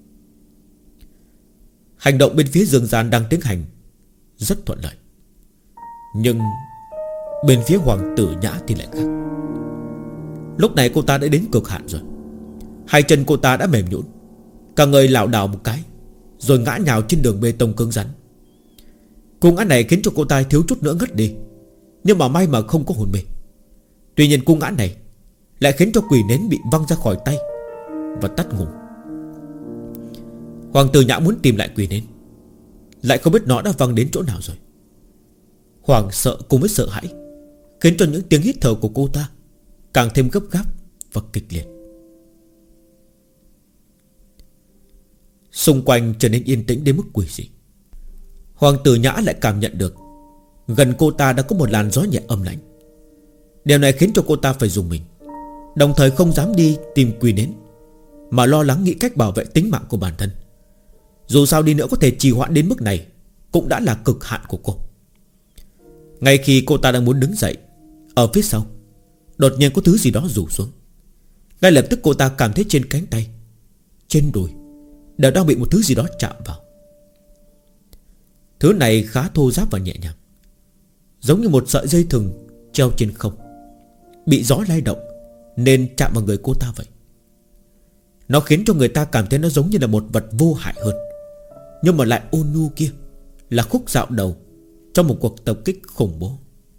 Hành động bên phía Dương Gian đang tiến hành rất thuận lợi, nhưng bên phía Hoàng Tử Nhã thì lại khác. Lúc này cô ta đã đến cực hạn rồi. Hai chân cô ta đã mềm nhũn, cả người lảo đảo một cái, rồi ngã nhào trên đường bê tông cứng rắn. Cú ngã này khiến cho cô ta thiếu chút nữa ngất đi, nhưng mà may mà không có hôn mê. Tuy nhiên cú ngã này lại khiến cho quỷ nến bị văng ra khỏi tay và tắt ngủm. Hoàng Tử Nhã muốn tìm lại quỷ nến, lại không biết nó đã văng đến chỗ nào rồi. Hoảng sợ cùng với sợ hãi khiến cho những tiếng hít thở của cô ta càng thêm gấp gáp và kịch liệt. Xung quanh trở nên yên tĩnh đến mức quỷ dị. Hoàng Tử Nhã lại cảm nhận được gần cô ta đã có một làn gió nhẹ âm lạnh. Điều này khiến cho cô ta phải dùng mình, đồng thời không dám đi tìm quỷ nến, mà lo lắng nghĩ cách bảo vệ tính mạng của bản thân. Dù sao đi nữa có thể trì hoãn đến mức này cũng đã là cực hạn của cô. Ngay khi cô ta đang muốn đứng dậy, ở phía sau đột nhiên có thứ gì đó rủ xuống. Ngay lập tức cô ta cảm thấy trên cánh tay, trên đùi đều đang bị một thứ gì đó chạm vào. Thứ này khá thô ráp và nhẹ nhàng, giống như một sợi dây thừng treo trên không, bị gió lay động nên chạm vào người cô ta vậy. Nó khiến cho người ta cảm thấy nó giống như là một vật vô hại hơn, nhưng mà lại ôn nhu kia là khúc dạo đầu trong một cuộc tập kích khủng bố.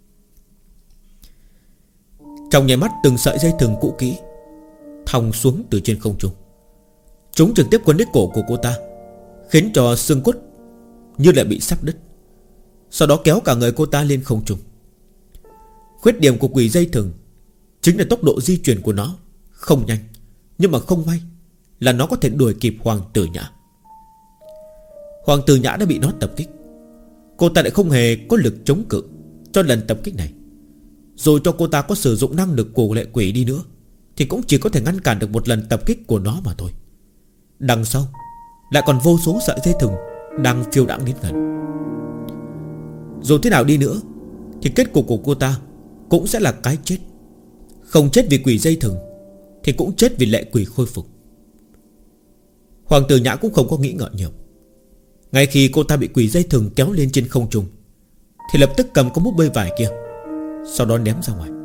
Trong nháy mắt từng sợi dây thừng cũ kỹ thòng xuống từ trên không trung. Chúng trực tiếp quấn lấy cổ của cô ta, khiến cho xương cốt như lại bị sắp đứt, sau đó kéo cả người cô ta lên không trung. Khuyết điểm của quỷ dây thừng chính là tốc độ di chuyển của nó không nhanh, nhưng mà không may là nó có thể đuổi kịp Hoàng Tử Nhã. Hoàng Tử Nhã đã bị nó tập kích, cô ta lại không hề có lực chống cự cho lần tập kích này. Dù cho cô ta có sử dụng năng lực của lệ quỷ đi nữa thì cũng chỉ có thể ngăn cản được một lần tập kích của nó mà thôi. Đằng sau lại còn vô số sợi dây thừng đang phiêu đãng đến gần. Dù thế nào đi nữa thì kết cục của cô ta cũng sẽ là cái chết. Không chết vì quỷ dây thừng thì cũng chết vì lệ quỷ khôi phục. Hoàng tử Nhã cũng không có nghĩ ngợi nhiều. Ngay khi cô ta bị quỷ dây thừng kéo lên trên không trung thì lập tức cầm con búp bê vải kia, sau đó ném ra ngoài.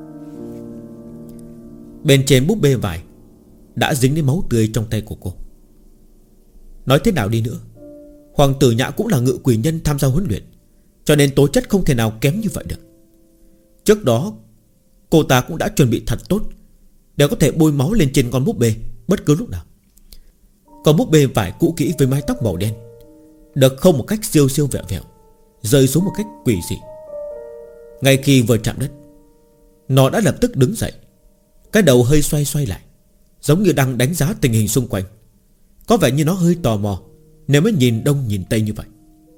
Bên trên búp bê vải đã dính đến máu tươi trong tay của cô. Nói thế nào đi nữa, Hoàng tử Nhã cũng là ngự quỷ nhân tham gia huấn luyện, cho nên tố chất không thể nào kém như vậy được. Trước đó cô ta cũng đã chuẩn bị thật tốt để có thể bôi máu lên trên con búp bê bất cứ lúc nào. Con búp bê vải cũ kỹ với mái tóc màu đen được khâu một cách siêu siêu vẹo vẹo, rơi xuống một cách quỷ dị. Ngay khi vừa chạm đất, nó đã lập tức đứng dậy, cái đầu hơi xoay xoay lại, giống như đang đánh giá tình hình xung quanh. Có vẻ như nó hơi tò mò nếu mới nhìn đông nhìn tây như vậy.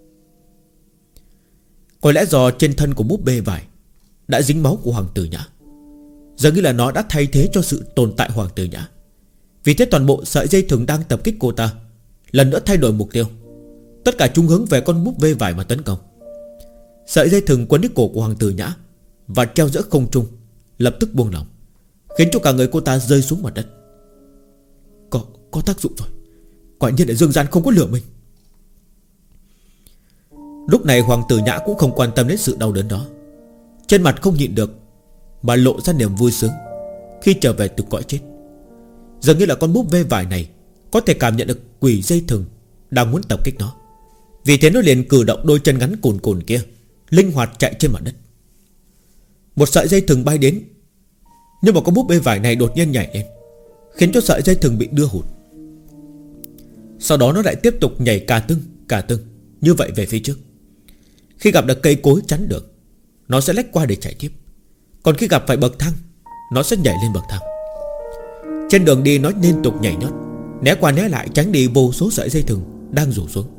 Có lẽ do trên thân của búp bê vải đã dính máu của Hoàng tử Nhã, giờ như là nó đã thay thế cho sự tồn tại Hoàng tử Nhã. Vì thế toàn bộ sợi dây thừng đang tập kích cô ta lần nữa thay đổi mục tiêu. Tất cả chúng hướng về con búp bê vải mà tấn công. Sợi dây thừng quấn lấy cổ của Hoàng tử Nhã và treo giữa không trung lập tức buông lỏng, khiến cho cả người cô ta rơi xuống mặt đất. Có tác dụng rồi. Quả nhiên là Dương Gian không có lừa mình. Lúc này Hoàng tử Nhã cũng không quan tâm đến sự đau đớn đó, trên mặt không nhịn được mà lộ ra niềm vui sướng khi trở về từ cõi chết. Dường như là con búp bê vải này có thể cảm nhận được quỷ dây thừng đang muốn tập kích nó. Vì thế nó liền cử động đôi chân ngắn cùn cùn kia, linh hoạt chạy trên mặt đất. Một sợi dây thừng bay đến, nhưng mà con búp bê vải này đột nhiên nhảy lên, khiến cho sợi dây thừng bị đưa hụt. Sau đó nó lại tiếp tục nhảy cả tưng như vậy về phía trước. Khi gặp được cây cối chắn đường, nó sẽ lách qua để chạy tiếp. Còn khi gặp phải bậc thang, nó sẽ nhảy lên bậc thang. Trên đường đi nó liên tục nhảy nhót, né qua né lại tránh đi vô số sợi dây thừng đang rủ xuống.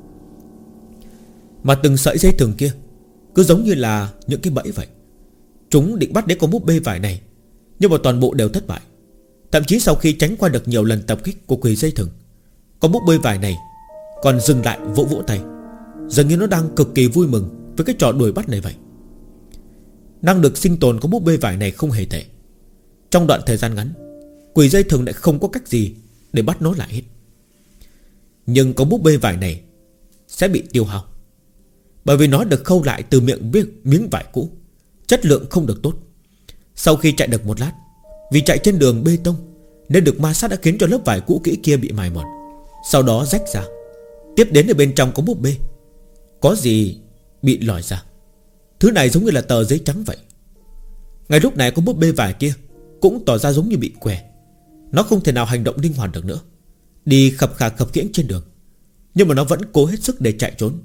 Mà từng sợi dây thừng kia cứ giống như là những cái bẫy vậy. Chúng định bắt đến con búp bê vải này, nhưng mà toàn bộ đều thất bại. Thậm chí sau khi tránh qua được nhiều lần tập kích của quỷ dây thừng, con búp bê vải này còn dừng lại vỗ vỗ tay, dường như nó đang cực kỳ vui mừng với cái trò đuổi bắt này vậy. Năng lực sinh tồn của búp bê vải này không hề tệ. Trong đoạn thời gian ngắn, quỷ dây thừng lại không có cách gì để bắt nó lại hết. Nhưng con búp bê vải này sẽ bị tiêu hao, bởi vì nó được khâu lại từ miếng vải cũ, chất lượng không được tốt. Sau khi chạy được một lát, vì chạy trên đường bê tông nên được ma sát đã khiến cho lớp vải cũ kỹ kia bị mài mòn, sau đó rách ra. Tiếp đến ở bên trong có búp bê có gì bị lòi ra. Thứ này giống như là tờ giấy trắng vậy. Ngay lúc này con búp bê vải kia cũng tỏ ra giống như bị què. Nó không thể nào hành động linh hoạt được nữa, đi khập khà khập khiễng trên đường. Nhưng mà nó vẫn cố hết sức để chạy trốn.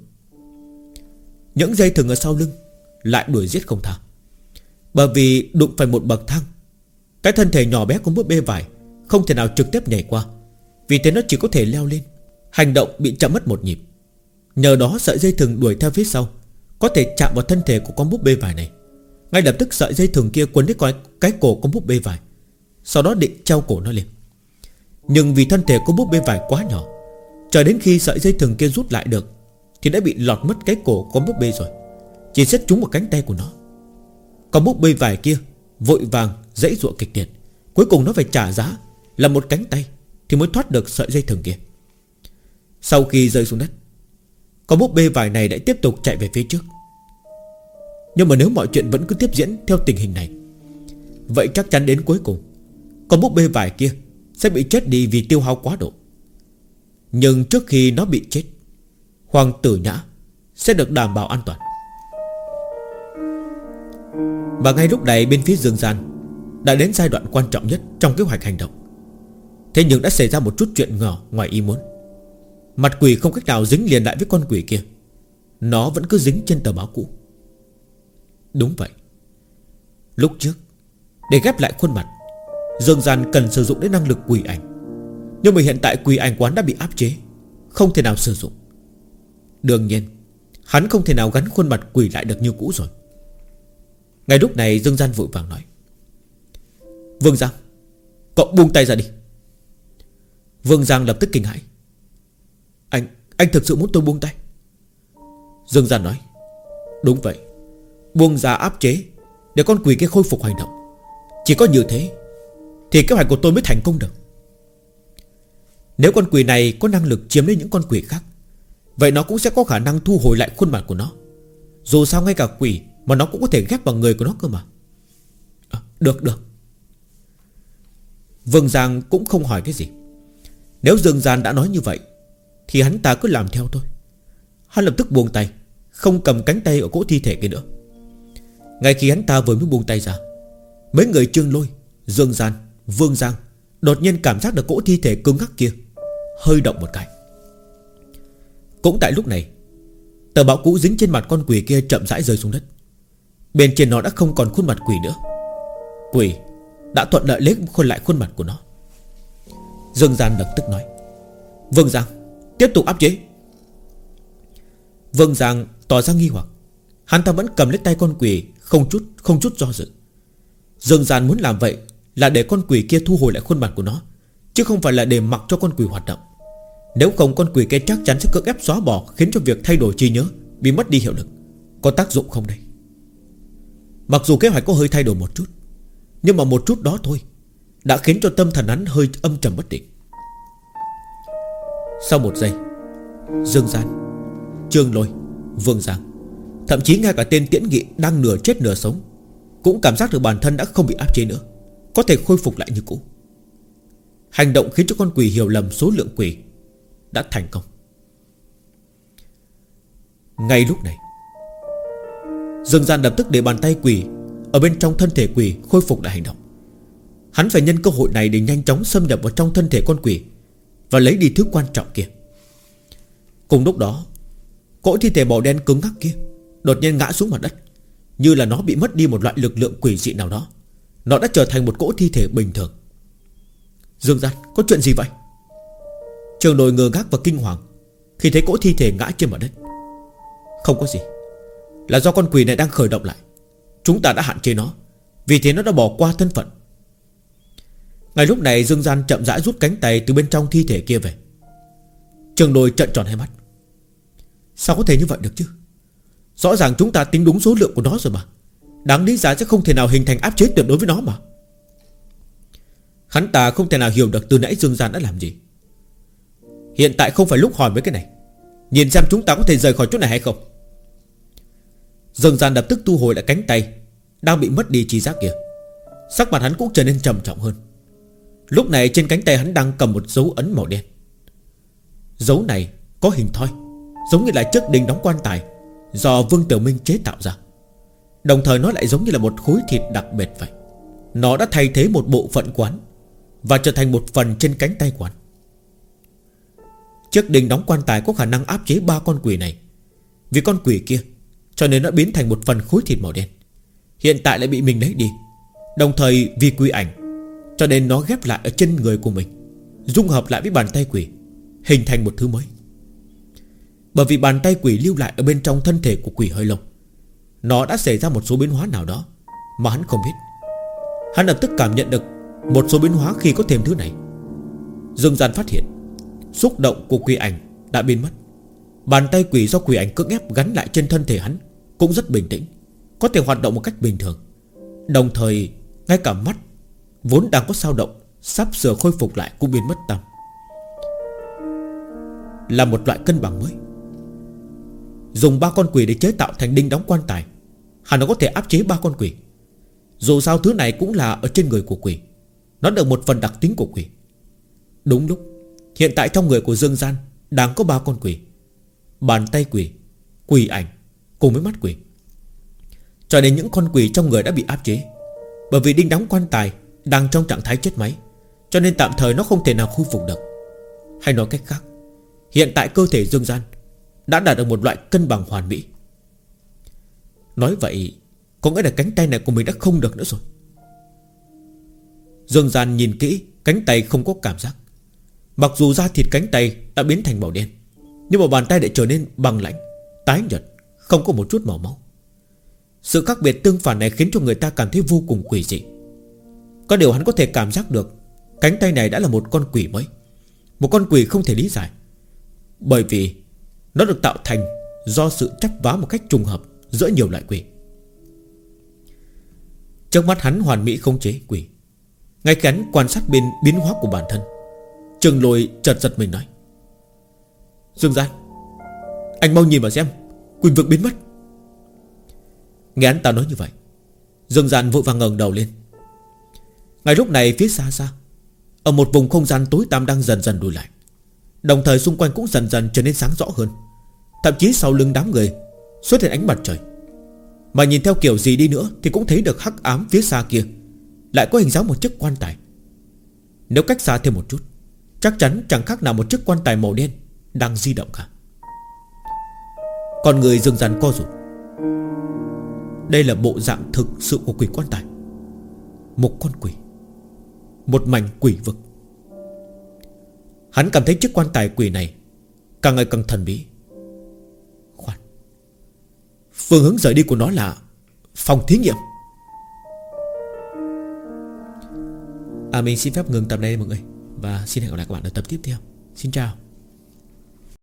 Những dây thừng ở sau lưng lại đuổi giết không tha. Bởi vì đụng phải một bậc thang, cái thân thể nhỏ bé của búp bê vải không thể nào trực tiếp nhảy qua. Vì thế nó chỉ có thể leo lên, hành động bị chậm mất một nhịp. Nhờ đó sợi dây thừng đuổi theo phía sau có thể chạm vào thân thể của con búp bê vải này. Ngay lập tức sợi dây thừng kia quấn lấy cái cổ con búp bê vải, sau đó định treo cổ nó lên. Nhưng vì thân thể của búp bê vải quá nhỏ, chờ đến khi sợi dây thừng kia rút lại được thì đã bị lọt mất cái cổ con búp bê rồi, chỉ xếp trúng vào cánh tay của nó. Con búp bê vải kia vội vàng giãy giụa kịch liệt, cuối cùng nó phải trả giá là một cánh tay thì mới thoát được sợi dây thừng kia. Sau khi rơi xuống đất, con búp bê vải này lại tiếp tục chạy về phía trước. Nhưng mà nếu mọi chuyện vẫn cứ tiếp diễn theo tình hình này, vậy chắc chắn đến cuối cùng con búp bê vải kia sẽ bị chết đi vì tiêu hao quá độ. Nhưng trước khi nó bị chết, Hoàng tử Nhã sẽ được đảm bảo an toàn. Và ngay lúc này bên phía Dương Gian đã đến giai đoạn quan trọng nhất trong kế hoạch hành động. Thế nhưng đã xảy ra một chút chuyện nhỏ ngoài ý muốn. Mặt quỷ không cách nào dính liền lại với con quỷ kia, nó vẫn cứ dính trên tờ báo cũ. Đúng vậy, lúc trước để ghép lại khuôn mặt, Dương Gian cần sử dụng đến năng lực quỷ ảnh. Nhưng mà hiện tại quỷ ảnh quán đã bị áp chế, không thể nào sử dụng. Đương nhiên hắn không thể nào gắn khuôn mặt quỷ lại được như cũ rồi. Ngay lúc này Dương Gian vội vàng nói: Vương Giang, cậu buông tay ra đi. Vương Giang lập tức kinh hãi: Anh thực sự muốn tôi buông tay? Dương Gian nói: Đúng vậy, buông ra áp chế để con quỷ kia khôi phục hành động. Chỉ có như thế thì kế hoạch của tôi mới thành công được. Nếu con quỷ này có năng lực chiếm lấy những con quỷ khác, vậy nó cũng sẽ có khả năng thu hồi lại khuôn mặt của nó. Dù sao ngay cả quỷ mà nó cũng có thể ghép vào người của nó cơ mà. Được. Vương Giang cũng không hỏi cái gì. Nếu Dương Gian đã nói như vậy thì hắn ta cứ làm theo thôi. Hắn lập tức buông tay, không cầm cánh tay ở cỗ thi thể kia nữa. Ngay khi hắn ta vừa mới buông tay ra, mấy người Trương Lôi, Dương Gian, Vương Giang đột nhiên cảm giác được cỗ thi thể cứng ngắc kia hơi động một cái. Cũng tại lúc này, tờ báo cũ dính trên mặt con quỷ kia chậm rãi rơi xuống đất. Bên trên nó đã không còn khuôn mặt quỷ nữa. Quỷ đã thuận lợi lấy lại khuôn mặt của nó. Dương Gian lập tức nói: Vương Giang, tiếp tục áp chế. Vương Giang tỏ ra nghi hoặc. Hắn ta vẫn cầm lấy tay con quỷ, không chút do dự. Dương Gian muốn làm vậy là để con quỷ kia thu hồi lại khuôn mặt của nó, chứ không phải là để mặc cho con quỷ hoạt động. Nếu không con quỷ kia chắc chắn sẽ cưỡng ép xóa bỏ, khiến cho việc thay đổi trí nhớ bị mất đi hiệu lực. Có tác dụng không đây? Mặc dù kế hoạch có hơi thay đổi một chút, nhưng mà một chút đó thôi đã khiến cho tâm thần hắn hơi âm trầm bất định. Sau một giây, Dương Gian, Trương Lôi, Vương Giang, thậm chí ngay cả tên Tiễn Nghị đang nửa chết nửa sống cũng cảm giác được bản thân đã không bị áp chế nữa, có thể khôi phục lại như cũ. Hành động khiến cho con quỷ hiểu lầm số lượng quỷ đã thành công. Ngay lúc này, Dương Gian lập tức để bàn tay quỷ ở bên trong thân thể quỷ khôi phục lại hành động. Hắn phải nhân cơ hội này để nhanh chóng xâm nhập vào trong thân thể con quỷ và lấy đi thứ quan trọng kia. Cùng lúc đó, cỗ thi thể màu đen cứng ngắc kia đột nhiên ngã xuống mặt đất, như là nó bị mất đi một loại lực lượng quỷ dị nào đó. Nó đã trở thành một cỗ thi thể bình thường. Dương Gian, có chuyện gì vậy? Trường Lôi ngơ ngác và kinh hoàng khi thấy cỗ thi thể ngã trên mặt đất. Không có gì, là do con quỷ này đang khởi động lại. Chúng ta đã hạn chế nó, vì thế nó đã bỏ qua thân phận. Ngay lúc này Dương Gian chậm rãi rút cánh tay từ bên trong thi thể kia về. Trường Lôi trợn tròn hai mắt. Sao có thể như vậy được chứ? Rõ ràng chúng ta tính đúng số lượng của nó rồi mà. Đáng lý ra sẽ không thể nào hình thành áp chế tuyệt đối với nó mà. Hắn ta không thể nào hiểu được từ nãy Dương Gian đã làm gì. Hiện tại không phải lúc hỏi mấy cái này. Nhìn xem chúng ta có thể rời khỏi chỗ này hay không. Dương Gian lập tức thu hồi lại cánh tay đang bị mất đi trí giác kia. Sắc mặt hắn cũng trở nên trầm trọng hơn. Lúc này trên cánh tay hắn đang cầm một dấu ấn màu đen. Dấu này có hình thoi, giống như là chiếc đinh đóng quan tài do Vương Tiểu Minh chế tạo ra. Đồng thời nó lại giống như là một khối thịt đặc biệt vậy. Nó đã thay thế một bộ phận quán và trở thành một phần trên cánh tay quán. Chiếc đinh đóng quan tài có khả năng áp chế 3 con quỷ này. Vì con quỷ kia, cho nên nó biến thành một phần khối thịt màu đen. Hiện tại lại bị mình lấy đi. Đồng thời vì quỷ ảnh, cho nên nó ghép lại ở trên người của mình, dung hợp lại với bàn tay quỷ, hình thành một thứ mới. Bởi vì bàn tay quỷ lưu lại ở bên trong thân thể của quỷ hơi lâu, nó đã xảy ra một số biến hóa nào đó mà hắn không biết. Hắn lập tức cảm nhận được một số biến hóa khi có thêm thứ này. Dương Gian phát hiện xúc động của quỷ ảnh đã biến mất. Bàn tay quỷ do quỷ ảnh cưỡng ép gắn lại trên thân thể hắn cũng rất bình tĩnh, có thể hoạt động một cách bình thường. Đồng thời ngay cả mắt vốn đang có dao động, sắp sửa khôi phục lại cũng biến mất tăm. Là một loại cân bằng mới. Dùng 3 con quỷ để chế tạo thành đinh đóng quan tài, hẳn nó có thể áp chế 3 con quỷ. Dù sao thứ này cũng là ở trên người của quỷ, nó được một phần đặc tính của quỷ. Đúng lúc hiện tại trong người của Dương Gian đang có 3 con quỷ: bàn tay quỷ, quỷ ảnh cùng với mắt quỷ. Cho nên những con quỷ trong người đã bị áp chế. Bởi vì đinh đóng quan tài đang trong trạng thái chết máy, cho nên tạm thời nó không thể nào khôi phục được. Hay nói cách khác, hiện tại cơ thể Dương Gian đã đạt được một loại cân bằng hoàn mỹ. Nói vậy có nghĩa là cánh tay này của mình đã không được nữa rồi. Dương Gian nhìn kỹ cánh tay không có cảm giác. Mặc dù da thịt cánh tay đã biến thành màu đen, nhưng mà bàn tay lại trở nên băng lãnh, tái nhợt, không có một chút màu máu. Sự khác biệt tương phản này khiến cho người ta cảm thấy vô cùng quỷ dị. Có điều hắn có thể cảm giác được cánh tay này đã là một con quỷ mới, một con quỷ không thể lý giải. Bởi vì nó được tạo thành do sự chắp vá một cách trùng hợp giữa nhiều loại quỷ. Trước mắt hắn hoàn mỹ khống chế quỷ. Ngay khi hắn quan sát bên biến hóa của bản thân, Trừng Lôi chợt giật mình nói: Dương Gian, anh mau nhìn vào xem, quỷ vực biến mất. Nghe hắn ta nói như vậy, Dương Gian vội vàng ngẩng đầu lên. Ngay lúc này phía xa xa, ở một vùng không gian tối tăm đang dần dần lùi lại, đồng thời xung quanh cũng dần dần trở nên sáng rõ hơn. Thậm chí sau lưng đám người xuất hiện ánh mặt trời. Mà nhìn theo kiểu gì đi nữa thì cũng thấy được hắc ám phía xa kia lại có hình dáng một chiếc quan tài. Nếu cách xa thêm một chút, chắc chắn chẳng khác nào một chiếc quan tài màu đen đang di động cả. Con người Dương Gian co rụt. Đây là bộ dạng thực sự của quỷ quan tài. Một con quỷ, một mảnh quỷ vực. Hắn cảm thấy chiếc quan tài quỷ này càng ngày càng thần bí. Khoan, phương hướng rời đi của nó là phòng thí nghiệm. Mình xin phép ngừng tập đây mọi người, và xin hẹn gặp lại các bạn ở tập tiếp theo. Xin chào.